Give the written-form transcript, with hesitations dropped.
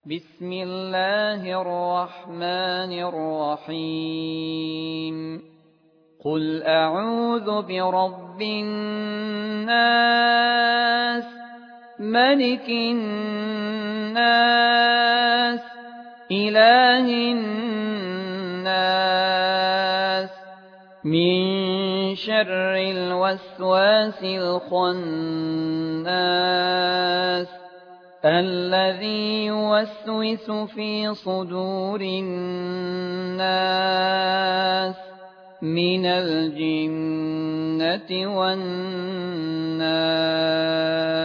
بسم الله الرحمن الرحيم قل أعوذ برب الناس ملك الناس إله الناس من شر الوسواس الخناس الذي يوسوس في صدور الناس من الجنة والناس